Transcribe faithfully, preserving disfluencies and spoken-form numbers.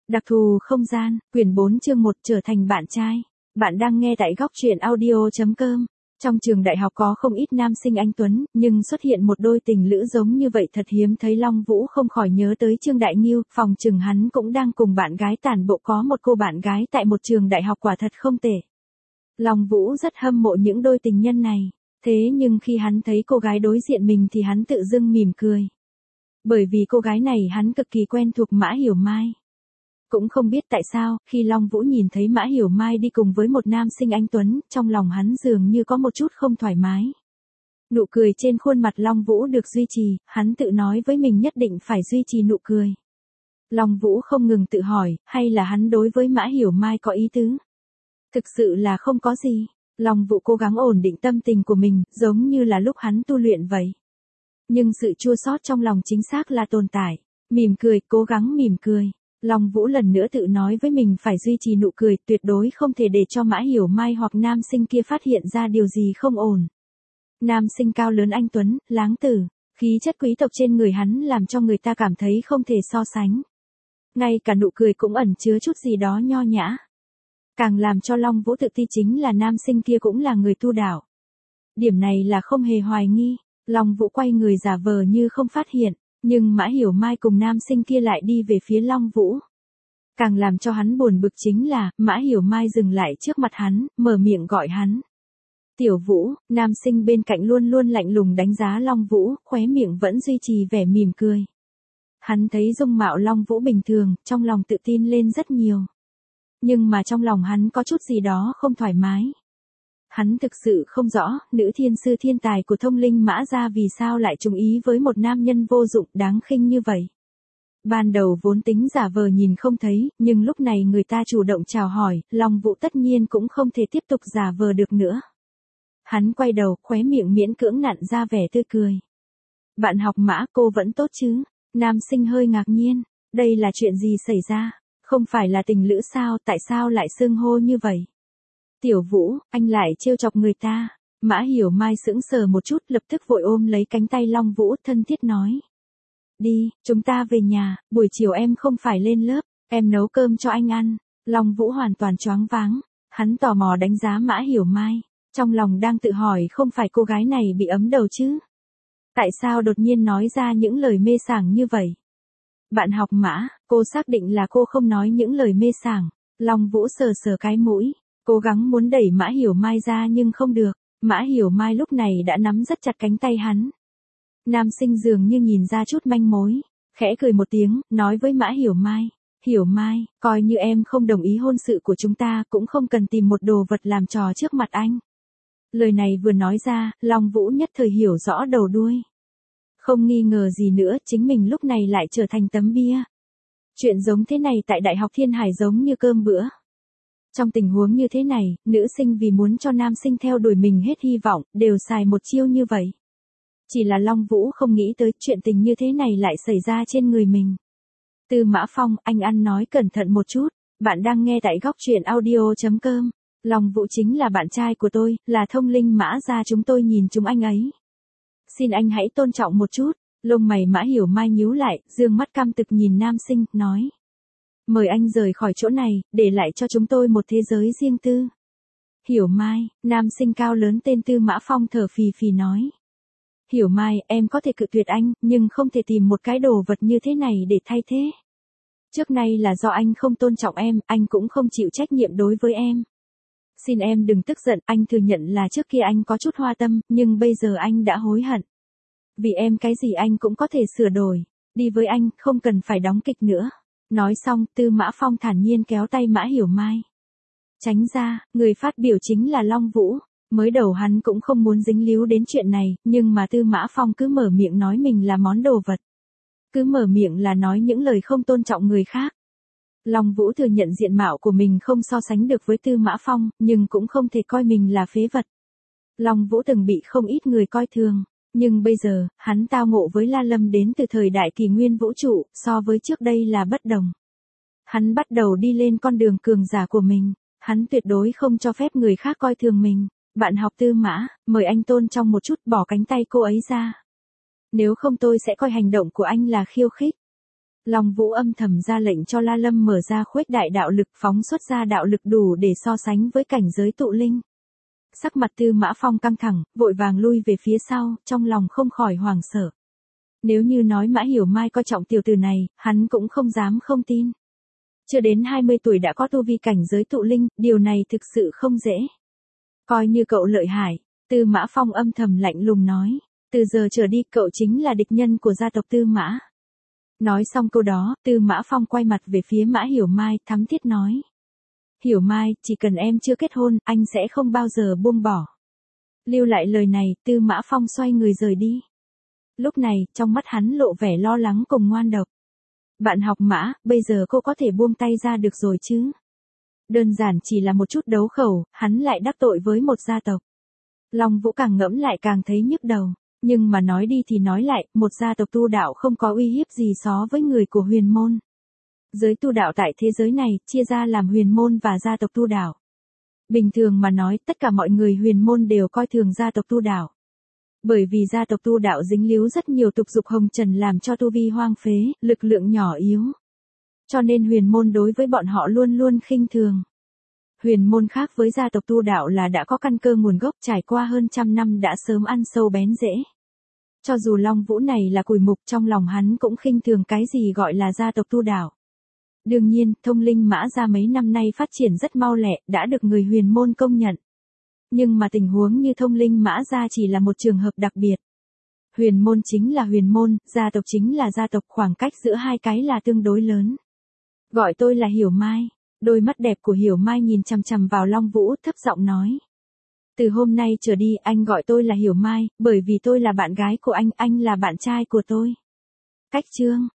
Đặc thù không gian, quyển bốn chương một trở thành bạn trai. Bạn đang nghe tại góc truyện audio chấm com. Trong trường đại học có không ít nam sinh anh tuấn, nhưng xuất hiện một đôi tình lữ giống như vậy thật hiếm thấy. Long Vũ không khỏi nhớ tới Trương Đại Nghiêu, phòng chừng hắn cũng đang cùng bạn gái tản bộ, có một cô bạn gái tại một trường đại học quả thật không tệ. Long Vũ rất hâm mộ những đôi tình nhân này, thế nhưng khi hắn thấy cô gái đối diện mình thì hắn tự dưng mỉm cười. Bởi vì cô gái này hắn cực kỳ quen thuộc, Mã Hiểu Mai. Cũng không biết tại sao, khi Long Vũ nhìn thấy Mã Hiểu Mai đi cùng với một nam sinh anh tuấn, trong lòng hắn dường như có một chút không thoải mái. Nụ cười trên khuôn mặt Long Vũ được duy trì, hắn tự nói với mình nhất định phải duy trì nụ cười. Long Vũ không ngừng tự hỏi, hay là hắn đối với Mã Hiểu Mai có ý tứ? Thực sự là không có gì. Long Vũ cố gắng ổn định tâm tình của mình, giống như là lúc hắn tu luyện vậy. Nhưng sự chua xót trong lòng chính xác là tồn tại. Mỉm cười, cố gắng mỉm cười. Long Vũ lần nữa tự nói với mình phải duy trì nụ cười, tuyệt đối không thể để cho Mã Hiểu Mai hoặc nam sinh kia phát hiện ra điều gì không ổn. Nam sinh cao lớn anh tuấn, láng tử, khí chất quý tộc trên người hắn làm cho người ta cảm thấy không thể so sánh. Ngay cả nụ cười cũng ẩn chứa chút gì đó nho nhã. Càng làm cho Long Vũ tự ti chính là nam sinh kia cũng là người tu đạo. Điểm này là không hề hoài nghi. Long Vũ quay người giả vờ như không phát hiện, nhưng Mã Hiểu Mai cùng nam sinh kia lại đi về phía Long Vũ. Càng làm cho hắn buồn bực chính là, Mã Hiểu Mai dừng lại trước mặt hắn, mở miệng gọi hắn. Tiểu Vũ, nam sinh bên cạnh luôn luôn lạnh lùng đánh giá Long Vũ, khóe miệng vẫn duy trì vẻ mỉm cười. Hắn thấy dung mạo Long Vũ bình thường, trong lòng tự tin lên rất nhiều. Nhưng mà trong lòng hắn có chút gì đó không thoải mái. Hắn thực sự không rõ, nữ thiên sư thiên tài của thông linh Mã gia vì sao lại trùng ý với một nam nhân vô dụng đáng khinh như vậy. Ban đầu vốn tính giả vờ nhìn không thấy, nhưng lúc này người ta chủ động chào hỏi, Long Vũ tất nhiên cũng không thể tiếp tục giả vờ được nữa. Hắn quay đầu, khóe miệng miễn cưỡng nặn ra vẻ tươi cười. Bạn học Mã, cô vẫn tốt chứ? Nam sinh hơi ngạc nhiên, đây là chuyện gì xảy ra? Không phải là tình lữ sao, tại sao lại xưng hô như vậy? Tiểu Vũ, anh lại trêu chọc người ta. Mã Hiểu Mai sững sờ một chút, lập tức vội ôm lấy cánh tay Long Vũ, thân thiết nói. Đi, chúng ta về nhà, buổi chiều em không phải lên lớp, em nấu cơm cho anh ăn. Long Vũ hoàn toàn choáng váng, hắn tò mò đánh giá Mã Hiểu Mai, trong lòng đang tự hỏi không phải cô gái này bị ấm đầu chứ? Tại sao đột nhiên nói ra những lời mê sảng như vậy? Bạn học Mã, cô xác định là cô không nói những lời mê sảng. Long Vũ sờ sờ cái mũi. Cố gắng muốn đẩy Mã Hiểu Mai ra nhưng không được, Mã Hiểu Mai lúc này đã nắm rất chặt cánh tay hắn. Nam sinh dường như nhìn ra chút manh mối, khẽ cười một tiếng, nói với Mã Hiểu Mai, Hiểu Mai, coi như em không đồng ý hôn sự của chúng ta cũng không cần tìm một đồ vật làm trò trước mặt anh. Lời này vừa nói ra, Long Vũ nhất thời hiểu rõ đầu đuôi. Không nghi ngờ gì nữa, chính mình lúc này lại trở thành tấm bia. Chuyện giống thế này tại Đại học Thiên Hải giống như cơm bữa. Trong tình huống như thế này, nữ sinh vì muốn cho nam sinh theo đuổi mình hết hy vọng, đều xài một chiêu như vậy. Chỉ là Long Vũ không nghĩ tới chuyện tình như thế này lại xảy ra trên người mình. Tư Mã Phong, anh ăn nói cẩn thận một chút, bạn đang nghe tại góc truyện audio chấm com. Long Vũ chính là bạn trai của tôi, là thông linh Mã gia chúng tôi nhìn chúng anh ấy. Xin anh hãy tôn trọng một chút. Lông mày Mã Hiểu Mai nhíu lại, dương mắt căm tực nhìn nam sinh, nói. Mời anh rời khỏi chỗ này, để lại cho chúng tôi một thế giới riêng tư. Hiểu Mai, nam sinh cao lớn tên Tư Mã Phong thở phì phì nói. Hiểu Mai, em có thể cự tuyệt anh, nhưng không thể tìm một cái đồ vật như thế này để thay thế. Trước nay là do anh không tôn trọng em, anh cũng không chịu trách nhiệm đối với em. Xin em đừng tức giận, anh thừa nhận là trước kia anh có chút hoa tâm, nhưng bây giờ anh đã hối hận. Vì em cái gì anh cũng có thể sửa đổi. Đi với anh, không cần phải đóng kịch nữa. Nói xong, Tư Mã Phong thản nhiên kéo tay Mã Hiểu Mai. Tránh ra, người phát biểu chính là Long Vũ. Mới đầu hắn cũng không muốn dính líu đến chuyện này, nhưng mà Tư Mã Phong cứ mở miệng nói mình là món đồ vật. Cứ mở miệng là nói những lời không tôn trọng người khác. Long Vũ thừa nhận diện mạo của mình không so sánh được với Tư Mã Phong, nhưng cũng không thể coi mình là phế vật. Long Vũ từng bị không ít người coi thường. Nhưng bây giờ, hắn tao ngộ với La Lâm đến từ thời đại kỷ nguyên vũ trụ, so với trước đây là bất đồng. Hắn bắt đầu đi lên con đường cường giả của mình, hắn tuyệt đối không cho phép người khác coi thường mình. Bạn học Tư Mã, mời anh tôn trọng một chút, bỏ cánh tay cô ấy ra. Nếu không tôi sẽ coi hành động của anh là khiêu khích. Long Vũ âm thầm ra lệnh cho La Lâm mở ra khuếch đại đạo lực, phóng xuất ra đạo lực đủ để so sánh với cảnh giới tụ linh. Sắc mặt Tư Mã Phong căng thẳng, vội vàng lui về phía sau, trong lòng không khỏi hoảng sợ. Nếu như nói Mã Hiểu Mai coi trọng tiểu tử này, hắn cũng không dám không tin. Chưa đến hai mươi tuổi đã có tu vi cảnh giới tụ linh, điều này thực sự không dễ. Coi như cậu lợi hại, Tư Mã Phong âm thầm lạnh lùng nói. Từ giờ trở đi cậu chính là địch nhân của gia tộc Tư Mã. Nói xong câu đó, Tư Mã Phong quay mặt về phía Mã Hiểu Mai, thắm thiết nói. Hiểu Mai, chỉ cần em chưa kết hôn, anh sẽ không bao giờ buông bỏ. Lưu lại lời này, Tư Mã Phong xoay người rời đi. Lúc này, trong mắt hắn lộ vẻ lo lắng cùng ngoan độc. Bạn học Mã, bây giờ cô có thể buông tay ra được rồi chứ? Đơn giản chỉ là một chút đấu khẩu, hắn lại đắc tội với một gia tộc. Long Vũ càng ngẫm lại càng thấy nhức đầu. Nhưng mà nói đi thì nói lại, một gia tộc tu đạo không có uy hiếp gì so với người của huyền môn. Giới tu đạo tại thế giới này, chia ra làm huyền môn và gia tộc tu đạo. Bình thường mà nói, tất cả mọi người huyền môn đều coi thường gia tộc tu đạo. Bởi vì gia tộc tu đạo dính líu rất nhiều tục dục hồng trần làm cho tu vi hoang phế, lực lượng nhỏ yếu. Cho nên huyền môn đối với bọn họ luôn luôn khinh thường. Huyền môn khác với gia tộc tu đạo là đã có căn cơ nguồn gốc trải qua hơn trăm năm đã sớm ăn sâu bén rễ. Cho dù Long Vũ này là cùi mục trong lòng hắn cũng khinh thường cái gì gọi là gia tộc tu đạo. Đương nhiên, thông linh Mã gia mấy năm nay phát triển rất mau lẹ, đã được người huyền môn công nhận. Nhưng mà tình huống như thông linh Mã gia chỉ là một trường hợp đặc biệt. Huyền môn chính là huyền môn, gia tộc chính là gia tộc, khoảng cách giữa hai cái là tương đối lớn. Gọi tôi là Hiểu Mai. Đôi mắt đẹp của Hiểu Mai nhìn chằm chằm vào Long Vũ, thấp giọng nói. Từ hôm nay trở đi anh gọi tôi là Hiểu Mai, bởi vì tôi là bạn gái của anh, anh là bạn trai của tôi. Cách chương.